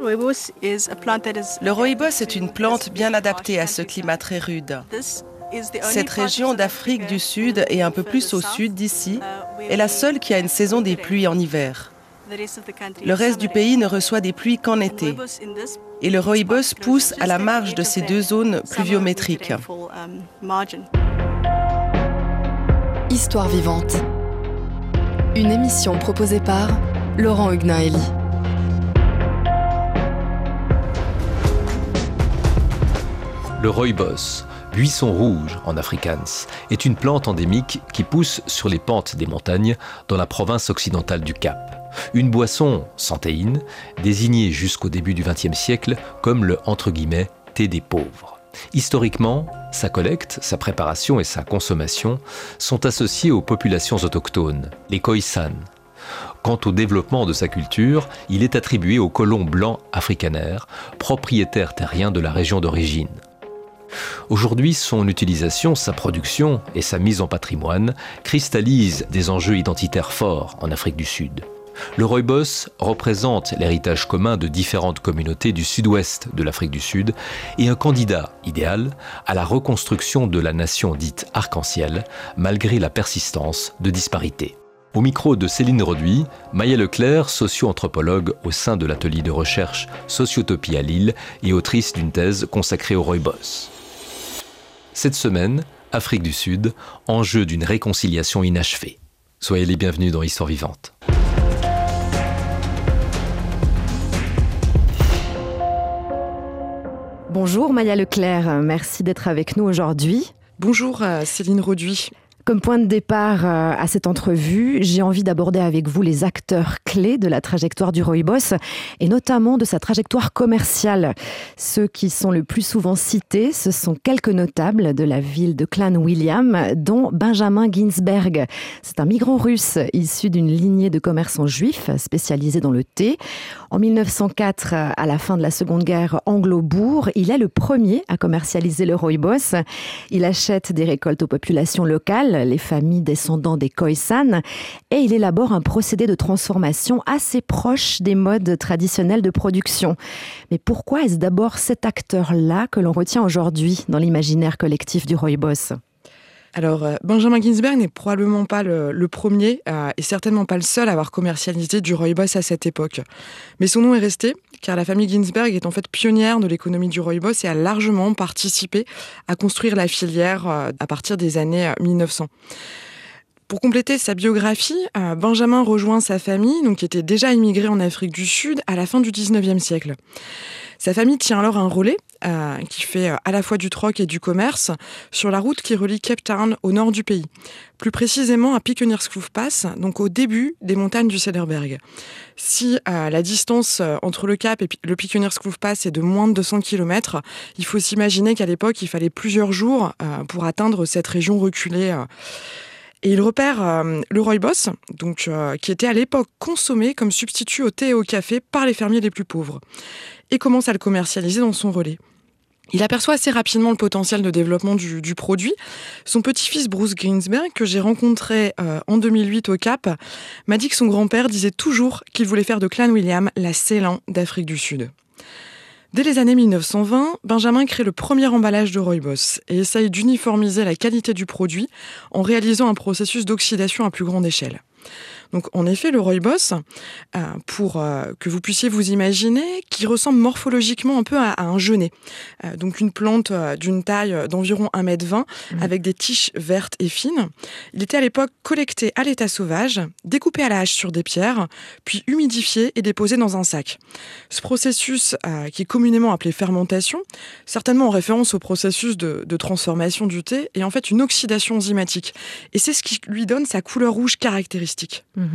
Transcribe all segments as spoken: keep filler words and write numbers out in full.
Le rooibos est une plante bien adaptée à ce climat très rude. Cette région d'Afrique du Sud et un peu plus au sud d'ici est la seule qui a une saison des pluies en hiver. Le reste du pays ne reçoit des pluies qu'en été. Et le rooibos pousse à la marge de ces deux zones pluviométriques. Histoire vivante. Une émission proposée par Laurent Hugnaeli. Le rooibos, buisson rouge en afrikaans, est une plante endémique qui pousse sur les pentes des montagnes dans la province occidentale du Cap. Une boisson sans théine, désignée jusqu'au début du vingtième siècle comme le entre guillemets thé des pauvres. Historiquement, sa collecte, sa préparation et sa consommation sont associées aux populations autochtones, les Khoisan. Quant au développement de sa culture, il est attribué aux colons blancs afrikaners, propriétaires terriens de la région d'origine. Aujourd'hui, son utilisation, sa production et sa mise en patrimoine cristallisent des enjeux identitaires forts en Afrique du Sud. Le rooibos représente l'héritage commun de différentes communautés du sud-ouest de l'Afrique du Sud et un candidat idéal à la reconstruction de la nation dite arc-en-ciel, malgré la persistance de disparités. Au micro de Céline Roduit, Maya Leclerc, socio-anthropologue au sein de l'atelier de recherche Sociotopie à Lille et autrice d'une thèse consacrée au rooibos. Cette semaine, Afrique du Sud, enjeu d'une réconciliation inachevée. Soyez les bienvenus dans Histoire vivante. Bonjour Maya Leclerc, merci d'être avec nous aujourd'hui. Bonjour Céline Roduit. Comme point de départ à cette entrevue, j'ai envie d'aborder avec vous les acteurs clés de la trajectoire du rooibos et notamment de sa trajectoire commerciale. Ceux qui sont le plus souvent cités, ce sont quelques notables de la ville de Clanwilliam, dont Benjamin Ginsberg. C'est un migrant russe issu d'une lignée de commerçants juifs spécialisés dans le thé. En mille neuf cent quatre, à la fin de la Seconde Guerre anglo-bourre, il est le premier à commercialiser le rooibos. Il achète des récoltes aux populations locales, les familles descendants des Khoisan, et il élabore un procédé de transformation assez proche des modes traditionnels de production. Mais pourquoi est-ce d'abord cet acteur-là que l'on retient aujourd'hui dans l'imaginaire collectif du rooibos ? Alors, Benjamin Ginsberg n'est probablement pas le, le premier euh, et certainement pas le seul à avoir commercialisé du rooibos à cette époque. Mais son nom est resté, car la famille Ginsberg est en fait pionnière de l'économie du rooibos et a largement participé à construire la filière euh, à partir des années mille neuf cents. Pour compléter sa biographie, euh, Benjamin rejoint sa famille, donc, qui était déjà immigrée en Afrique du Sud à la fin du dix-neuvième siècle. Sa famille tient alors un relais euh, qui fait à la fois du troc et du commerce sur la route qui relie Cape Town au nord du pays. Plus précisément à Piekenierskloof Pass, donc au début des montagnes du Cederberg. Si euh, la distance entre le Cap et le Piekenierskloof Pass est de moins de deux cents kilomètres, il faut s'imaginer qu'à l'époque, il fallait plusieurs jours euh, pour atteindre cette région reculée. Euh. Et il repère euh, le rooibos, donc, euh, qui était à l'époque consommé comme substitut au thé et au café par les fermiers les plus pauvres, et commence à le commercialiser dans son relais. Il aperçoit assez rapidement le potentiel de développement du, du produit. Son petit-fils Bruce Ginsberg, que j'ai rencontré euh, en deux mille huit au Cap, m'a dit que son grand-père disait toujours qu'il voulait faire de Clanwilliam la Ceylan d'Afrique du Sud. Dès les années mille neuf cent vingt, Benjamin crée le premier emballage de rooibos et essaye d'uniformiser la qualité du produit en réalisant un processus d'oxydation à plus grande échelle. Donc, en effet, le rooibos, euh, pour euh, que vous puissiez vous imaginer, qui ressemble morphologiquement un peu à, à un genêt. Euh, donc, une plante euh, d'une taille d'environ un mètre vingt, mmh. avec des tiges vertes et fines. Il était à l'époque collecté à l'état sauvage, découpé à la hache sur des pierres, puis humidifié et déposé dans un sac. Ce processus, euh, qui est communément appelé fermentation, certainement en référence au processus de, de transformation du thé, est en fait une oxydation enzymatique. Et c'est ce qui lui donne sa couleur rouge caractéristique. Mmh.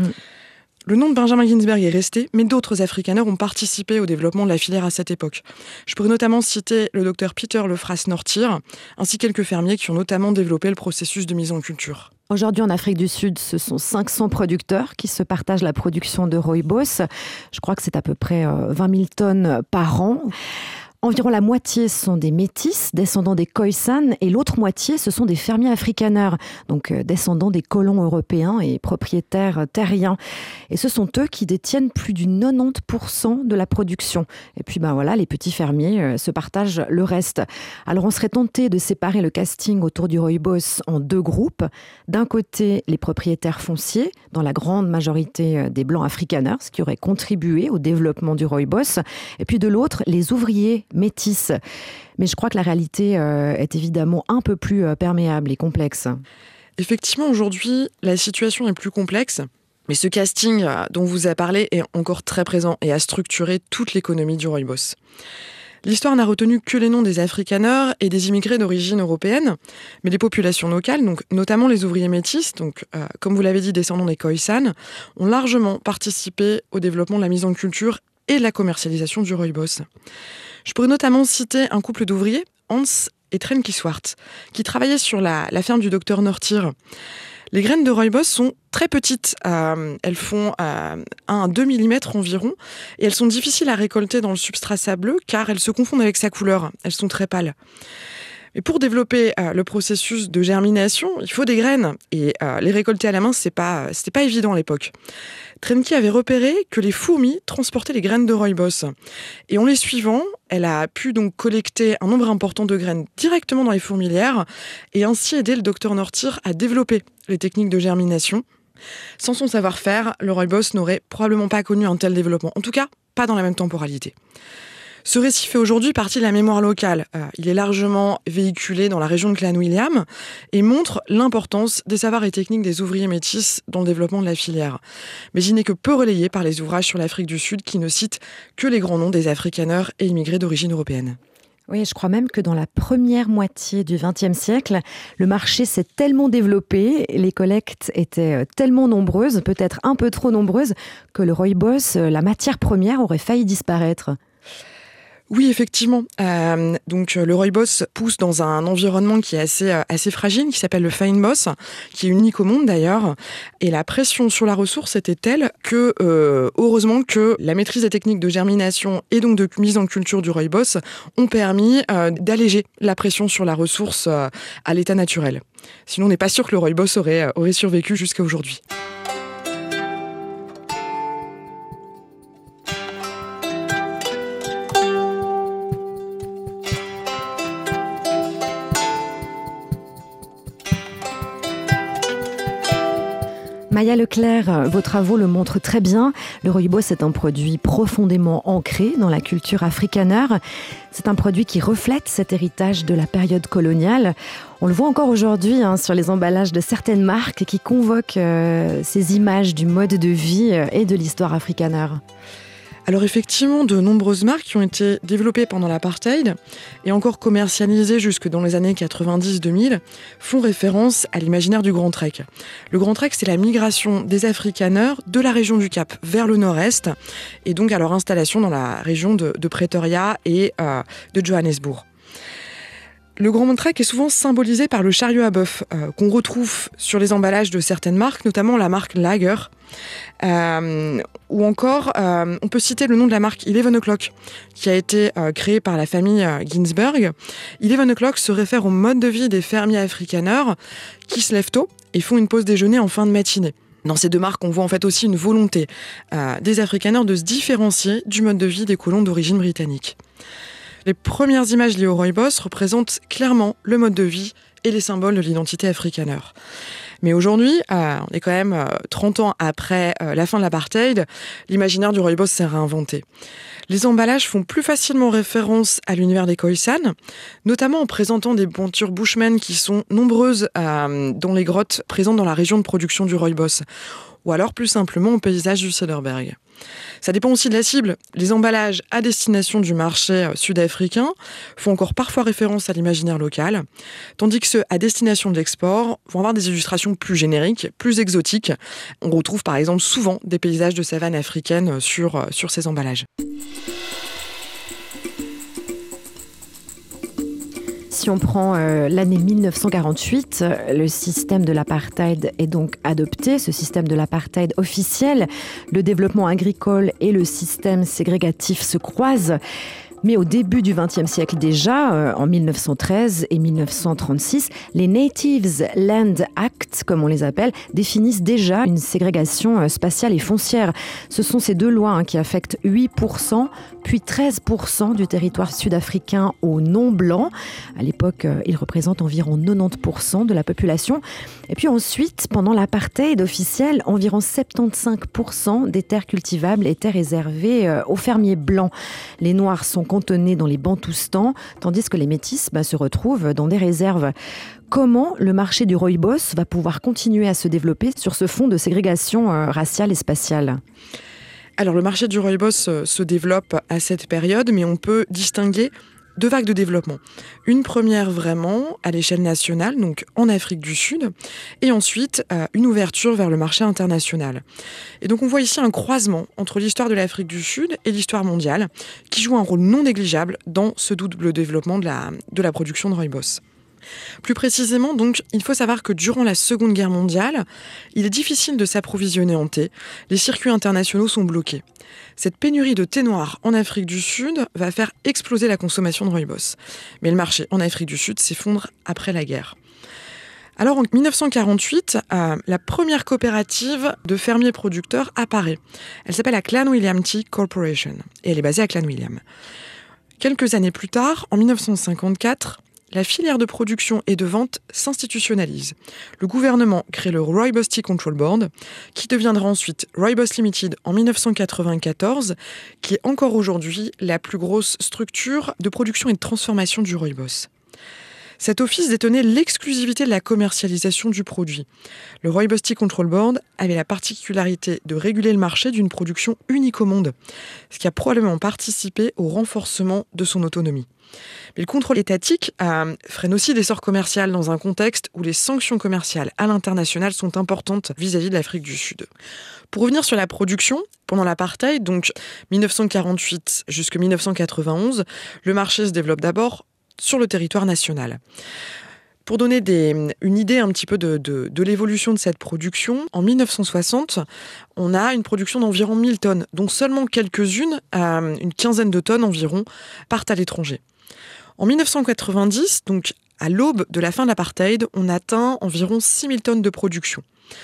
Le nom de Benjamin Ginsberg est resté, mais d'autres afrikaners ont participé au développement de la filière à cette époque. Je pourrais notamment citer le docteur Peter Lefras-Northier, ainsi que quelques fermiers qui ont notamment développé le processus de mise en culture. Aujourd'hui, en Afrique du Sud, ce sont cinq cents producteurs qui se partagent la production de rooibos. Je crois que c'est à peu près vingt mille tonnes par an. Environ la moitié sont des métis, descendants des Khoisan, et l'autre moitié, ce sont des fermiers afrikaners, donc euh, descendants des colons européens et propriétaires terriens. Et ce sont eux qui détiennent plus du quatre-vingt-dix pour cent de la production. Et puis ben voilà, les petits fermiers euh, se partagent le reste. Alors on serait tenté de séparer le casting autour du rooibos en deux groupes. D'un côté, les propriétaires fonciers, dans la grande majorité des blancs afrikaners, ce qui aurait contribué au développement du rooibos. Et puis de l'autre, les ouvriers métis. Mais je crois que la réalité euh, est évidemment un peu plus euh, perméable et complexe. Effectivement, aujourd'hui, la situation est plus complexe. Mais ce casting euh, dont vous avez parlé est encore très présent et a structuré toute l'économie du rooibos. L'histoire n'a retenu que les noms des afrikaners et des immigrés d'origine européenne, mais les populations locales, donc notamment les ouvriers métis, donc euh, comme vous l'avez dit, descendants des Khoisan, ont largement participé au développement de la mise en culture et de la commercialisation du rooibos. Je pourrais notamment citer un couple d'ouvriers, Hans et Trenki Swart, qui travaillaient sur la, la ferme du docteur Nortir. Les graines de rooibos sont très petites, euh, elles font euh, un à deux millimètres environ, et elles sont difficiles à récolter dans le substrat sableux car elles se confondent avec sa couleur, elles sont très pâles. Et pour développer euh, le processus de germination, il faut des graines, et euh, les récolter à la main, c'est pas, c'était pas évident à l'époque. Trenki avait repéré que les fourmis transportaient les graines de rooibos. Et en les suivant, elle a pu donc collecter un nombre important de graines directement dans les fourmilières et ainsi aider le docteur Nortir à développer les techniques de germination. Sans son savoir-faire, le rooibos n'aurait probablement pas connu un tel développement. En tout cas, pas dans la même temporalité. Ce récit fait aujourd'hui partie de la mémoire locale. Euh, il est largement véhiculé dans la région de Clanwilliam et montre l'importance des savoirs et techniques des ouvriers métis dans le développement de la filière. Mais il n'est que peu relayé par les ouvrages sur l'Afrique du Sud qui ne citent que les grands noms des afrikaners et immigrés d'origine européenne. Oui, je crois même que dans la première moitié du vingtième siècle, le marché s'est tellement développé, les collectes étaient tellement nombreuses, peut-être un peu trop nombreuses, que le rooibos, la matière première, aurait failli disparaître. Oui, effectivement. Euh, donc le rooibos pousse dans un environnement qui est assez euh, assez fragile, qui s'appelle le fynbos, qui est unique au monde d'ailleurs. Et la pression sur la ressource était telle que, euh, heureusement, que la maîtrise des techniques de germination et donc de mise en culture du rooibos ont permis euh, d'alléger la pression sur la ressource euh, à l'état naturel. Sinon, on n'est pas sûr que le rooibos aurait euh, aurait survécu jusqu'à aujourd'hui. Maya Leclerc, vos travaux le montrent très bien. Le rooibos est un produit profondément ancré dans la culture afrikaner. C'est un produit qui reflète cet héritage de la période coloniale. On le voit encore aujourd'hui hein, sur les emballages de certaines marques qui convoquent euh, ces images du mode de vie et de l'histoire afrikaner. Alors effectivement, de nombreuses marques qui ont été développées pendant l'apartheid et encore commercialisées jusque dans les années quatre-vingt-dix deux mille font référence à l'imaginaire du Grand Trek. Le Grand Trek, c'est la migration des afrikaners de la région du Cap vers le nord-est et donc à leur installation dans la région de, de Pretoria et euh, de Johannesburg. Le Grand Trek est souvent symbolisé par le chariot à bœuf euh, qu'on retrouve sur les emballages de certaines marques, notamment la marque Lager. Euh, ou encore, euh, on peut citer le nom de la marque Eleven O'Clock, qui a été euh, créée par la famille euh, Ginsberg. Eleven O'Clock se réfère au mode de vie des fermiers afrikaners qui se lèvent tôt et font une pause déjeuner en fin de matinée. Dans ces deux marques, on voit en fait aussi une volonté euh, des afrikaners de se différencier du mode de vie des colons d'origine britannique. Les premières images liées au rooibos représentent clairement le mode de vie et les symboles de l'identité afrikaner. Mais aujourd'hui, euh, on est quand même euh, trente ans après euh, la fin de l'apartheid, l'imaginaire du rooibos s'est réinventé. Les emballages font plus facilement référence à l'univers des Khoisan, notamment en présentant des montures Bushman qui sont nombreuses euh, dans les grottes présentes dans la région de production du rooibos, ou alors plus simplement au paysage du Cederberg. Ça dépend aussi de la cible. Les emballages à destination du marché sud-africain font encore parfois référence à l'imaginaire local, tandis que ceux à destination de l'export vont avoir des illustrations plus génériques, plus exotiques. On retrouve par exemple souvent des paysages de savane africaine sur, sur ces emballages. Si on prend euh, l'année mille neuf cent quarante-huit, le système de l'apartheid est donc adopté, ce système de l'apartheid officiel. Le développement agricole et le système ségrégatif se croisent. Mais au début du vingtième siècle déjà, euh, en mille neuf cent treize et mille neuf cent trente-six, les Natives Land Act, comme on les appelle, définissent déjà une ségrégation spatiale et foncière. Ce sont ces deux lois hein, qui affectent huit pour cent, puis treize pour cent du territoire sud-africain aux non-blancs. À l'époque, euh, ils représentent environ quatre-vingt-dix pour cent de la population. Et puis ensuite, pendant l'apartheid officiel, environ soixante-quinze pour cent des terres cultivables étaient réservées euh, aux fermiers blancs. Les Noirs sont cantonnées dans les Bantoustans, tandis que les Métis bah, se retrouvent dans des réserves. Comment le marché du rooibos va pouvoir continuer à se développer sur ce fond de ségrégation euh, raciale et spatiale ? Alors le marché du rooibos euh, se développe à cette période, mais on peut distinguer deux vagues de développement. Une première vraiment à l'échelle nationale, donc en Afrique du Sud, et ensuite euh, une ouverture vers le marché international. Et donc on voit ici un croisement entre l'histoire de l'Afrique du Sud et l'histoire mondiale, qui joue un rôle non négligeable dans ce double développement de la, de la production de rooibos. Plus précisément, donc, il faut savoir que durant la Seconde Guerre mondiale, il est difficile de s'approvisionner en thé. Les circuits internationaux sont bloqués. Cette pénurie de thé noir en Afrique du Sud va faire exploser la consommation de rooibos. Mais le marché en Afrique du Sud s'effondre après la guerre. Alors en dix-neuf cent quarante-huit, euh, la première coopérative de fermiers producteurs apparaît. Elle s'appelle la Clanwilliam Tea Corporation et elle est basée à Clanwilliam. Quelques années plus tard, en dix-neuf cent cinquante-quatre, la filière de production et de vente s'institutionnalise. Le gouvernement crée le Rooibos Tea Control Board, qui deviendra ensuite Rooibos Limited en dix-neuf cent quatre-vingt-quatorze, qui est encore aujourd'hui la plus grosse structure de production et de transformation du rooibos. Cet office détenait l'exclusivité de la commercialisation du produit. Le Rooibos Tea Control Board avait la particularité de réguler le marché d'une production unique au monde, ce qui a probablement participé au renforcement de son autonomie. Mais le contrôle étatique euh, freine aussi l'essor commercial dans un contexte où les sanctions commerciales à l'international sont importantes vis-à-vis de l'Afrique du Sud. Pour revenir sur la production, pendant l'apartheid, donc dix-neuf cent quarante-huit jusqu'à dix-neuf cent quatre-vingt-onze, le marché se développe d'abord sur le territoire national. Pour donner des, une idée un petit peu de, de, de l'évolution de cette production, en dix-neuf cent soixante, on a une production d'environ mille tonnes, dont seulement quelques-unes, euh, une quinzaine de tonnes environ, partent à l'étranger. En dix-neuf cent quatre-vingt-dix, donc à l'aube de la fin de l'apartheid, on atteint environ six mille tonnes de production.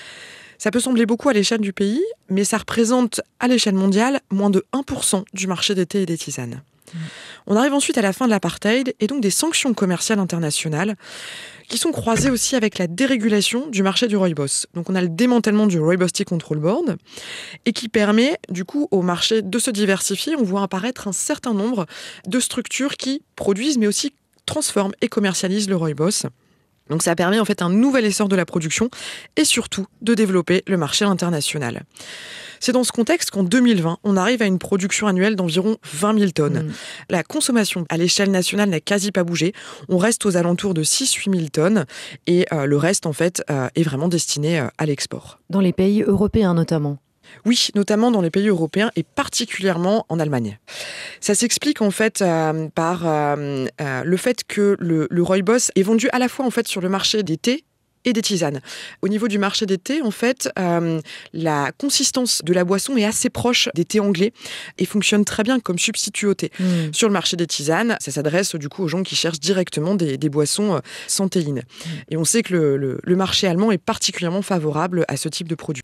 Ça peut sembler beaucoup à l'échelle du pays, mais ça représente à l'échelle mondiale moins de un pour cent du marché des thés et des tisanes. Mmh. On arrive ensuite à la fin de l'apartheid et donc des sanctions commerciales internationales qui sont croisées aussi avec la dérégulation du marché du rooibos. Donc on a le démantèlement du Rooibos Tea Control Board et qui permet du coup au marché de se diversifier. On voit apparaître un certain nombre de structures qui produisent mais aussi transforment et commercialisent le rooibos. Donc ça permet en fait un nouvel essor de la production et surtout de développer le marché international. C'est dans ce contexte qu'en deux mille vingt, on arrive à une production annuelle d'environ vingt mille tonnes. Mmh. La consommation à l'échelle nationale n'a quasi pas bougé. On reste aux alentours de six à huit mille tonnes et euh, le reste en fait euh, est vraiment destiné euh, à l'export. Dans les pays européens notamment ? Oui, notamment dans les pays européens et particulièrement en Allemagne. Ça s'explique en fait euh, par euh, euh, le fait que le, le rooibos est vendu à la fois en fait sur le marché des thés et des tisanes. Au niveau du marché des thés, en fait, euh, la consistance de la boisson est assez proche des thés anglais et fonctionne très bien comme substitut au thé. Mmh. Sur le marché des tisanes, ça s'adresse du coup aux gens qui cherchent directement des, des boissons sans théine. Mmh. Et on sait que le, le, le marché allemand est particulièrement favorable à ce type de produit.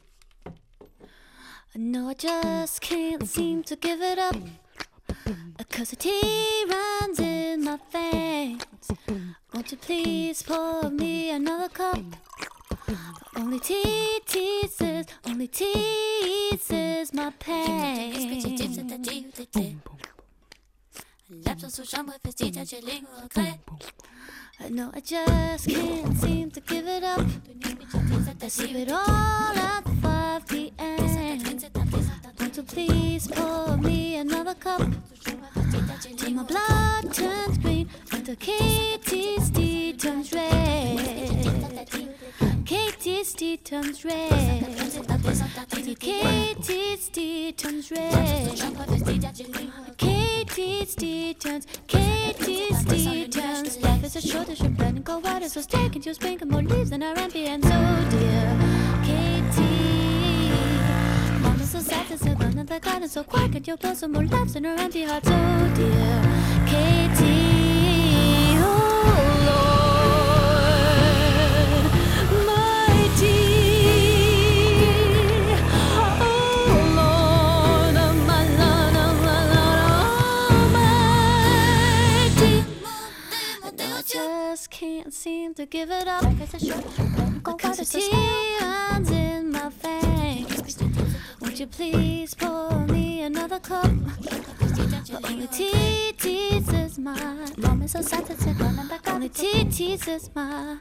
No, I just can't seem to give it up, 'cause the tea runs in my veins. Won't you please pour me another cup? Only tea teases, only teases my pain. No, I just can't seem to give it up. Let's leave it all at five p.m. Won't you please pour me another cup? Till my blood turns green and the Katie's tea turns red. Katie's tea turns red. Katie's tea turns red. Katie's tea turns. Katie's tea turns. Life is a short, it should burn and go water. So stay, can you sprinkle more leaves than our ambience? Oh dear, Katie. Mama's so sad to say, back out and so quick and you'll put some more laughs in her empty heart. Oh dear, Katie, oh Lord, my dear, oh Lord, oh my Lord, oh my Lord, oh my dear. I just can't seem to give it up. Because the tears in my face. Would you please pour me another cup? But only tea teases my mom is so sensitive. Only tea teases my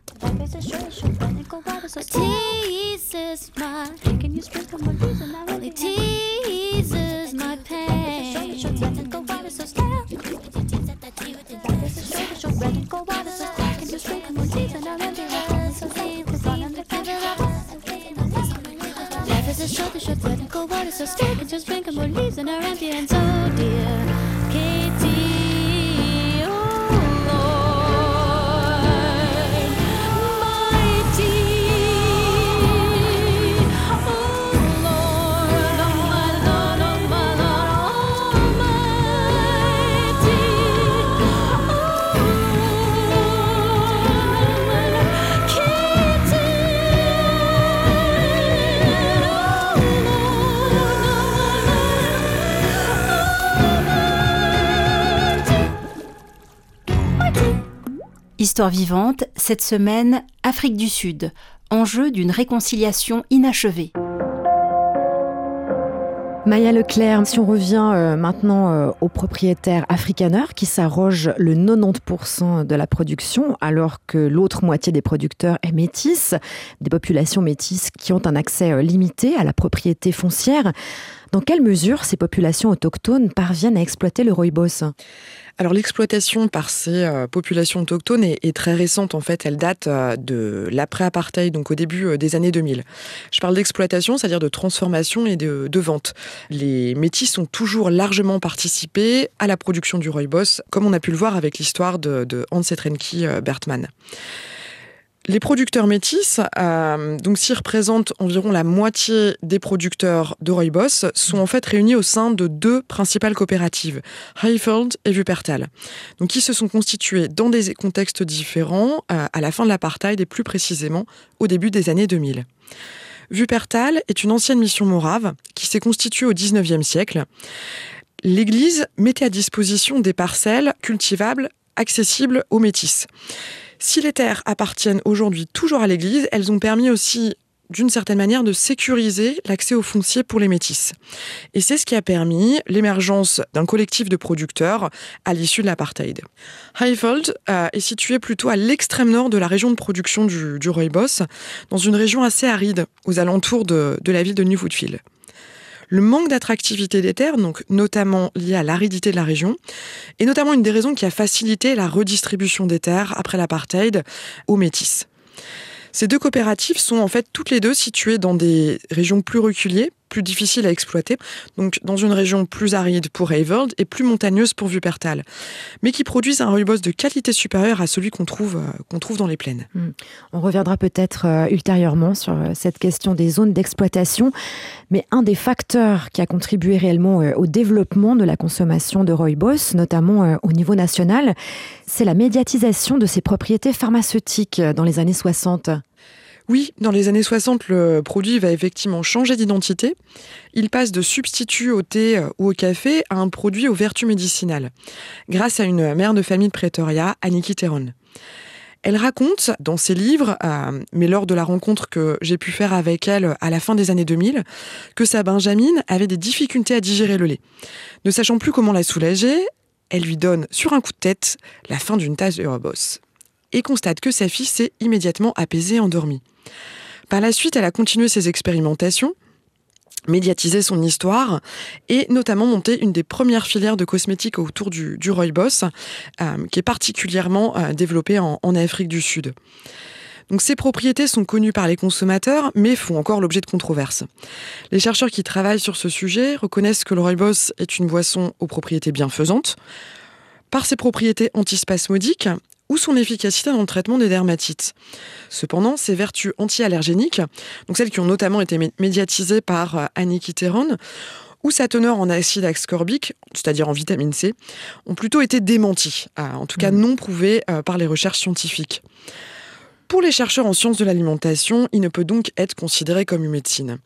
teases my. Can you sprinkle more leaves and I only teases my pain. Go water so stale. Red go water so quick. Can you sprinkle more leaves and I only so pain. Life is a short, the short, red go water so stale. Can you sprinkle more leaves and our empty hands. Oh dear, Katie, oh Lord, my dear, oh Lord, oh my Lord, oh my Lord, oh my dear, oh Lord, Katie, Histoire vivante, cette semaine, Afrique du Sud, enjeu d'une réconciliation inachevée. Maya Leclerc, si on revient euh, maintenant euh, aux propriétaires afrikaners qui s'arrogent le quatre-vingt-dix pour cent de la production alors que l'autre moitié des producteurs est métisse, des populations métisses qui ont un accès euh, limité à la propriété foncière. Dans quelle mesure ces populations autochtones parviennent à exploiter le rooibos ? Alors l'exploitation par ces euh, populations autochtones est, est très récente en fait, elle date euh, de l'après-apartheid, donc au début euh, des années deux mille. Je parle d'exploitation, c'est-à-dire de transformation et de, de vente. Les métis ont toujours largement participé à la production du rooibos, comme on a pu le voir avec l'histoire de, de Hans Etrenki euh, Bertman. Les producteurs métis, euh, donc s'ils représentent environ la moitié des producteurs de rooibos, sont en fait réunis au sein de deux principales coopératives, Highveld et Wuppertal, donc qui se sont constituées dans des contextes différents euh, à la fin de l'apartheid et plus précisément au début des années deux mille. Wuppertal est une ancienne mission morave qui s'est constituée au dix-neuvième siècle. L'Église mettait à disposition des parcelles cultivables accessibles aux métis. Si les terres appartiennent aujourd'hui toujours à l'Église, elles ont permis aussi, d'une certaine manière, de sécuriser l'accès au foncier pour les métis. Et c'est ce qui a permis l'émergence d'un collectif de producteurs à l'issue de l'apartheid. Highveld euh, est situé plutôt à l'extrême nord de la région de production du, du rooibos, dans une région assez aride, aux alentours de, de la ville de New Woodfield. Le manque d'attractivité des terres, donc notamment lié à l'aridité de la région, est notamment une des raisons qui a facilité la redistribution des terres après l'apartheid aux métis. Ces deux coopératives sont en fait toutes les deux situées dans des régions plus reculées, plus difficiles à exploiter, donc dans une région plus aride pour Highveld et plus montagneuse pour Wuppertal, mais qui produisent un rooibos de qualité supérieure à celui qu'on trouve, euh, qu'on trouve dans les plaines. Mmh. On reviendra peut-être euh, ultérieurement sur euh, cette question des zones d'exploitation, mais un des facteurs qui a contribué réellement euh, au développement de la consommation de rooibos, notamment euh, au niveau national, c'est la médiatisation de ses propriétés pharmaceutiques dans les années soixante. Oui, dans les années soixante, le produit va effectivement changer d'identité. Il passe de substitut au thé ou au café à un produit aux vertus médicinales, grâce à une mère de famille de Pretoria, Aniki Theron. Elle raconte dans ses livres, euh, mais lors de la rencontre que j'ai pu faire avec elle à la fin des années deux mille, que sa Benjamine avait des difficultés à digérer le lait. Ne sachant plus comment la soulager, elle lui donne sur un coup de tête la fin d'une tasse de rooibos et constate que sa fille s'est immédiatement apaisée et endormie. Par la suite, elle a continué ses expérimentations, médiatisé son histoire et notamment monté une des premières filières de cosmétiques autour du, du rooibos, euh, qui est particulièrement euh, développée en, en Afrique du Sud. Donc, ces propriétés sont connues par les consommateurs, mais font encore l'objet de controverses. Les chercheurs qui travaillent sur ce sujet reconnaissent que le rooibos est une boisson aux propriétés bienfaisantes, par ses propriétés antispasmodiques, ou son efficacité dans le traitement des dermatites. Cependant, ses vertus anti-allergéniques, donc celles qui ont notamment été médiatisées par Aniki Theron, ou sa teneur en acide ascorbique, c'est-à-dire en vitamine C, ont plutôt été démentis, en tout cas non prouvés par les recherches scientifiques. Pour les chercheurs en sciences de l'alimentation, il ne peut donc être considéré comme une médecine.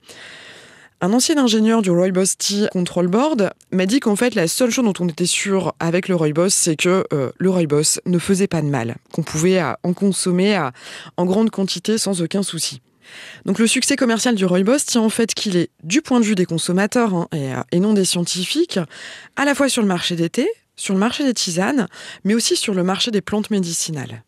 Un ancien ingénieur du Rooibos Tea Control Board m'a dit qu'en fait, la seule chose dont on était sûr avec le Rooibos, c'est que euh, le Rooibos ne faisait pas de mal, qu'on pouvait euh, en consommer euh, en grande quantité sans aucun souci. Donc le succès commercial du Rooibos tient en fait qu'il est, du point de vue des consommateurs hein, et, euh, et non des scientifiques, à la fois sur le marché des thés, sur le marché des tisanes, mais aussi sur le marché des plantes médicinales.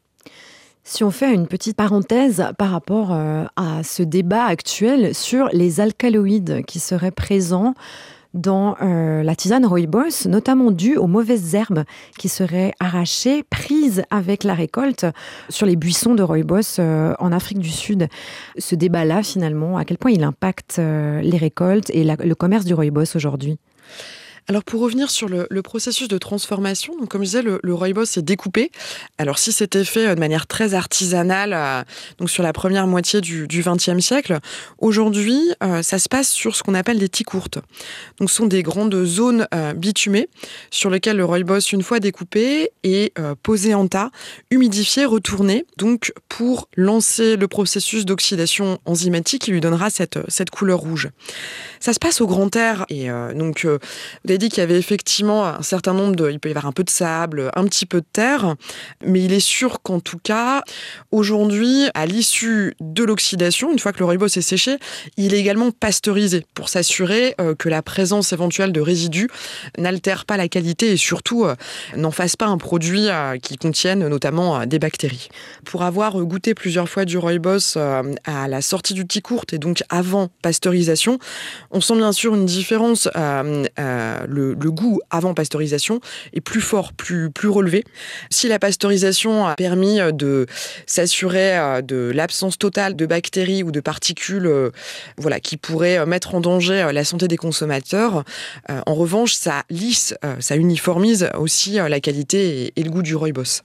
Si on fait une petite parenthèse par rapport euh, à ce débat actuel sur les alcaloïdes qui seraient présents dans euh, la tisane Rooibos, notamment dû aux mauvaises herbes qui seraient arrachées, prises avec la récolte sur les buissons de Rooibos euh, en Afrique du Sud. Ce débat-là, finalement, à quel point il impacte euh, les récoltes et la, le commerce du Rooibos aujourd'hui ? Alors pour revenir sur le, le processus de transformation, donc comme je disais, le, le Rooibos est découpé. Alors si c'était fait de manière très artisanale, euh, donc sur la première moitié du, du vingtième siècle, aujourd'hui euh, ça se passe sur ce qu'on appelle des tis courtes. Donc ce sont des grandes zones euh, bitumées sur lesquelles le Rooibos, une fois découpé, est euh, posé en tas, humidifié, retourné, donc pour lancer le processus d'oxydation enzymatique qui lui donnera cette, cette couleur rouge. Ça se passe au grand air et euh, donc euh, vous avez dit qu'il y avait effectivement un certain nombre de... Il peut y avoir un peu de sable, un petit peu de terre, mais il est sûr qu'en tout cas, aujourd'hui, à l'issue de l'oxydation, une fois que le Rooibos est séché, il est également pasteurisé pour s'assurer euh, que la présence éventuelle de résidus n'altère pas la qualité et surtout euh, n'en fasse pas un produit euh, qui contienne notamment euh, des bactéries. Pour avoir goûté plusieurs fois du Rooibos euh, à la sortie du tis courte et donc avant pasteurisation, on sent bien sûr une différence. Euh, euh, le, le goût avant pasteurisation est plus fort, plus, plus relevé. Si la pasteurisation a permis de s'assurer de l'absence totale de bactéries ou de particules euh, voilà, qui pourraient mettre en danger la santé des consommateurs, euh, en revanche, ça lisse, euh, ça uniformise aussi la qualité et, et le goût du Rooibos.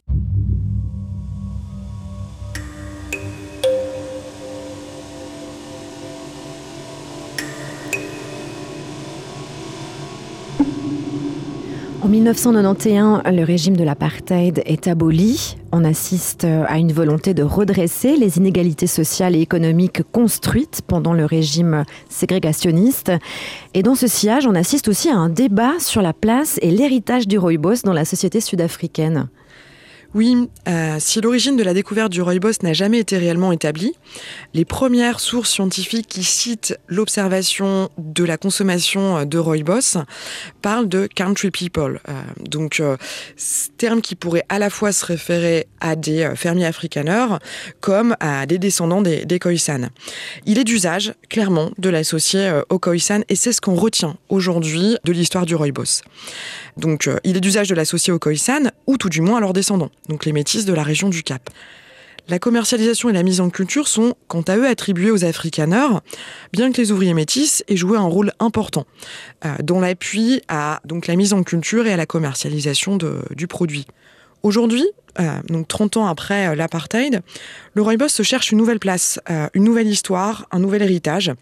En mille neuf cent quatre-vingt-onze, le régime de l'apartheid est aboli. On assiste à une volonté de redresser les inégalités sociales et économiques construites pendant le régime ségrégationniste. Et dans ce sillage, on assiste aussi à un débat sur la place et l'héritage du Rooibos dans la société sud-africaine. Oui, euh, si l'origine de la découverte du Rooibos n'a jamais été réellement établie, les premières sources scientifiques qui citent l'observation de la consommation de Rooibos parlent de country people. Euh, donc, euh, terme qui pourrait à la fois se référer à des euh, fermiers afrikaners comme à des descendants des, des Khoisan. Il est d'usage, clairement, de l'associer euh, aux Khoisan et c'est ce qu'on retient aujourd'hui de l'histoire du Rooibos. Donc, euh, il est d'usage de l'associer aux Khoisan ou tout du moins à leurs descendants, donc les métis de la région du Cap. La commercialisation et la mise en culture sont, quant à eux, attribuées aux afrikaners, bien que les ouvriers métis aient joué un rôle important euh, dans l'appui à donc, la mise en culture et à la commercialisation de, du produit. Aujourd'hui, euh, donc trente ans après euh, l'apartheid, le Rooibos se cherche une nouvelle place, euh, une nouvelle histoire, un nouvel héritage,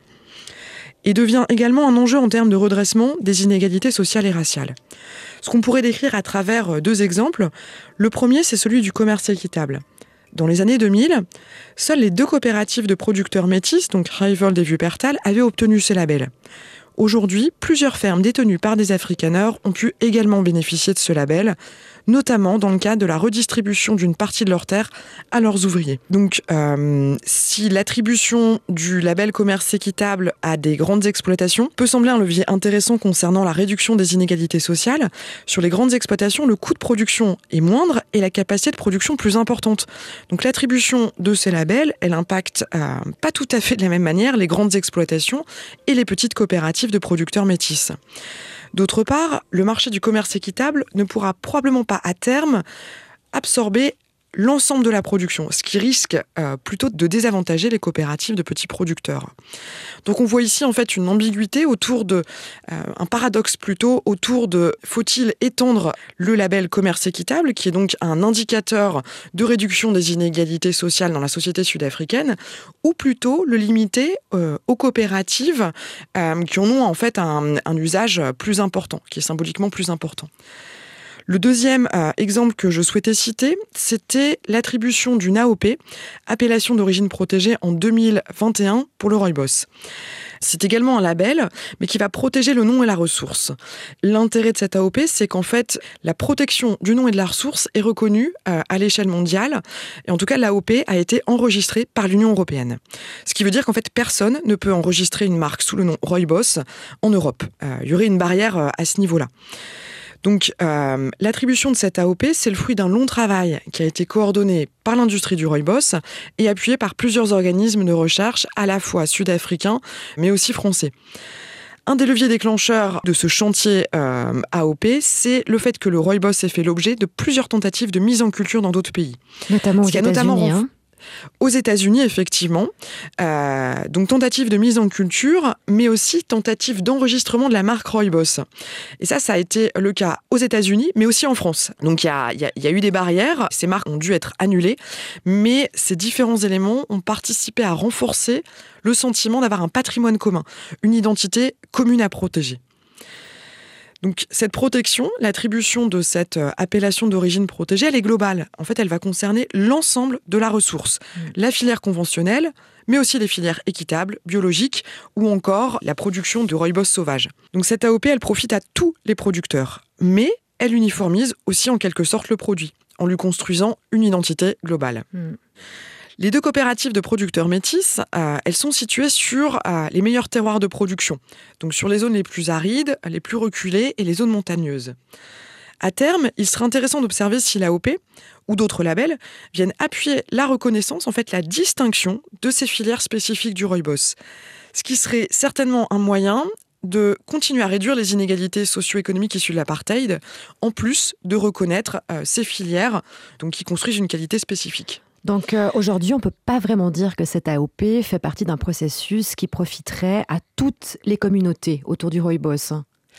et devient également un enjeu en termes de redressement des inégalités sociales et raciales. Ce qu'on pourrait décrire à travers deux exemples. Le premier, c'est celui du commerce équitable. Dans les années deux mille, seules les deux coopératives de producteurs métis, donc Reivold et Wuppertal, avaient obtenu ces labels. Aujourd'hui, plusieurs fermes détenues par des afrikaners ont pu également bénéficier de ce label, notamment dans le cadre de la redistribution d'une partie de leurs terres à leurs ouvriers. Donc, euh, si l'attribution du label commerce équitable à des grandes exploitations peut sembler un levier intéressant concernant la réduction des inégalités sociales, sur les grandes exploitations, le coût de production est moindre et la capacité de production plus importante. Donc, l'attribution de ces labels, elle impacte euh, pas tout à fait de la même manière les grandes exploitations et les petites coopératives de producteurs métis. D'autre part, le marché du commerce équitable ne pourra probablement pas à terme absorber l'ensemble de la production, ce qui risque euh, plutôt de désavantager les coopératives de petits producteurs. Donc on voit ici en fait une ambiguïté autour de, euh, un paradoxe plutôt autour de faut-il étendre le label commerce équitable, qui est donc un indicateur de réduction des inégalités sociales dans la société sud-africaine, ou plutôt le limiter euh, aux coopératives euh, qui en ont en fait un, un usage plus important, qui est symboliquement plus important. Le deuxième euh, exemple que je souhaitais citer, c'était l'attribution d'une A O P, appellation d'origine protégée, en deux mille vingt et un pour le Rooibos. C'est également un label, mais qui va protéger le nom et la ressource. L'intérêt de cette A O P, c'est qu'en fait, la protection du nom et de la ressource est reconnue euh, à l'échelle mondiale. Et en tout cas, l'A O P a été enregistrée par l'Union européenne. Ce qui veut dire qu'en fait, personne ne peut enregistrer une marque sous le nom Rooibos en Europe. Euh, il y aurait une barrière euh, à ce niveau-là. Donc, euh, l'attribution de cette A O P, c'est le fruit d'un long travail qui a été coordonné par l'industrie du Rooibos et appuyé par plusieurs organismes de recherche, à la fois sud-africains, mais aussi français. Un des leviers déclencheurs de ce chantier euh, A O P, c'est le fait que le Rooibos ait fait l'objet de plusieurs tentatives de mise en culture dans d'autres pays. Notamment aux États-Unis, notamment hein. Aux États-Unis, effectivement. Euh, donc, tentative de mise en culture, mais aussi tentative d'enregistrement de la marque Rooibos. Et ça, ça a été le cas aux États-Unis, mais aussi en France. Donc, il y a, y a, y a eu des barrières. Ces marques ont dû être annulées. Mais ces différents éléments ont participé à renforcer le sentiment d'avoir un patrimoine commun, une identité commune à protéger. Donc, cette protection, l'attribution de cette euh, appellation d'origine protégée, elle est globale. En fait, elle va concerner l'ensemble de la ressource. Mmh. La filière conventionnelle, mais aussi les filières équitables, biologiques, ou encore la production de Rooibos sauvage. Donc, cette A O P, elle profite à tous les producteurs. Mais elle uniformise aussi en quelque sorte le produit, en lui construisant une identité globale. Mmh. Les deux coopératives de producteurs métis, euh, elles sont situées sur euh, les meilleurs terroirs de production, donc sur les zones les plus arides, les plus reculées et les zones montagneuses. À terme, il serait intéressant d'observer si l'A O P ou d'autres labels viennent appuyer la reconnaissance, en fait la distinction de ces filières spécifiques du Rooibos, ce qui serait certainement un moyen de continuer à réduire les inégalités socio-économiques issues de l'apartheid, en plus de reconnaître euh, ces filières donc, qui construisent une qualité spécifique. Donc euh, aujourd'hui, on ne peut pas vraiment dire que cette A O P fait partie d'un processus qui profiterait à toutes les communautés autour du Rooibos.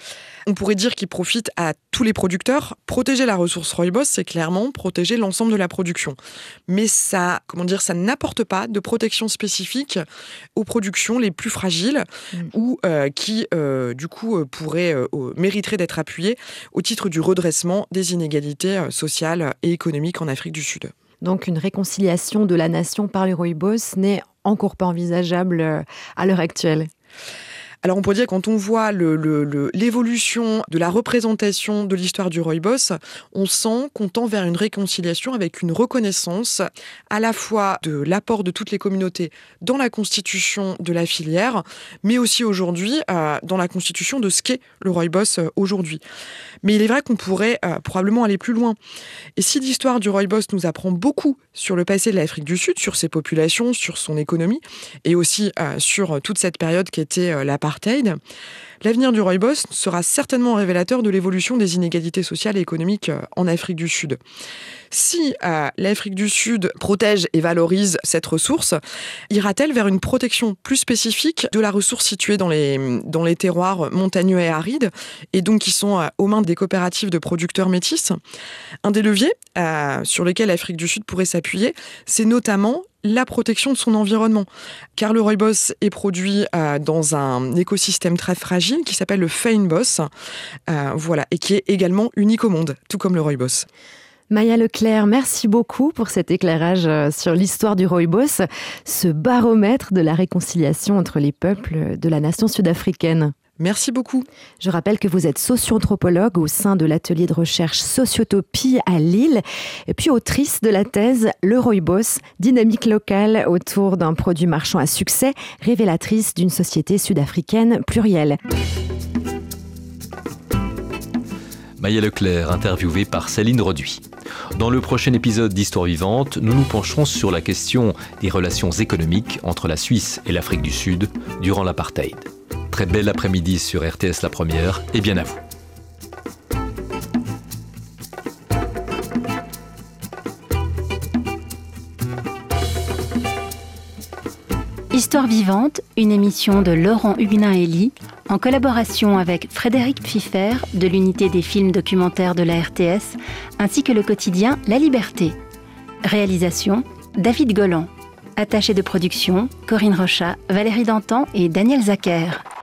On pourrait dire qu'il profite à tous les producteurs. Protéger la ressource Rooibos, c'est clairement protéger l'ensemble de la production. Mais ça, comment dire, ça n'apporte pas de protection spécifique aux productions les plus fragiles mmh. ou euh, qui, euh, du coup, pourraient, euh, mériteraient d'être appuyées au titre du redressement des inégalités sociales et économiques en Afrique du Sud. Donc une réconciliation de la nation par le Rooibos n'est encore pas envisageable à l'heure actuelle. Alors on pourrait dire que quand on voit le, le, le, l'évolution de la représentation de l'histoire du Rooibos, on sent qu'on tend vers une réconciliation avec une reconnaissance à la fois de l'apport de toutes les communautés dans la constitution de la filière, mais aussi aujourd'hui euh, dans la constitution de ce qu'est le Rooibos euh, aujourd'hui. Mais il est vrai qu'on pourrait euh, probablement aller plus loin. Et si l'histoire du Rooibos nous apprend beaucoup sur le passé de l'Afrique du Sud, sur ses populations, sur son économie, et aussi euh, sur toute cette période qui était euh, l'apartheid, l'avenir du Rooibos sera certainement révélateur de l'évolution des inégalités sociales et économiques en Afrique du Sud. Si euh, l'Afrique du Sud protège et valorise cette ressource, ira-t-elle vers une protection plus spécifique de la ressource située dans les, dans les terroirs montagneux et arides, et donc qui sont euh, aux mains des coopératives de producteurs métis? Un des leviers euh, sur lesquels l'Afrique du Sud pourrait s'appuyer, c'est notamment la protection de son environnement. Car le Rooibos est produit euh, dans un écosystème très fragile qui s'appelle le fynbos, euh, voilà, et qui est également unique au monde, tout comme le Rooibos. Maya Leclerc, merci beaucoup pour cet éclairage sur l'histoire du Rooibos, ce baromètre de la réconciliation entre les peuples de la nation sud-africaine. Merci beaucoup. Je rappelle que vous êtes socio-anthropologue au sein de l'atelier de recherche Sociotopie à Lille, et puis autrice de la thèse Le Rooibos, dynamique locale autour d'un produit marchand à succès, révélatrice d'une société sud-africaine plurielle. Maya Leclerc, interviewée par Céline Roduit. Dans le prochain épisode d'Histoire vivante, nous nous pencherons sur la question des relations économiques entre la Suisse et l'Afrique du Sud durant l'apartheid. Très bel après-midi sur R T S La Première et bien à vous. Histoire vivante, une émission de Laurent Huguenin-Elie, en collaboration avec Frédéric Pfiffer de l'unité des films documentaires de la R T S, ainsi que le quotidien La Liberté. Réalisation, David Golan. Attachés de production, Corinne Rochat, Valérie Dantan et Daniel Zacher.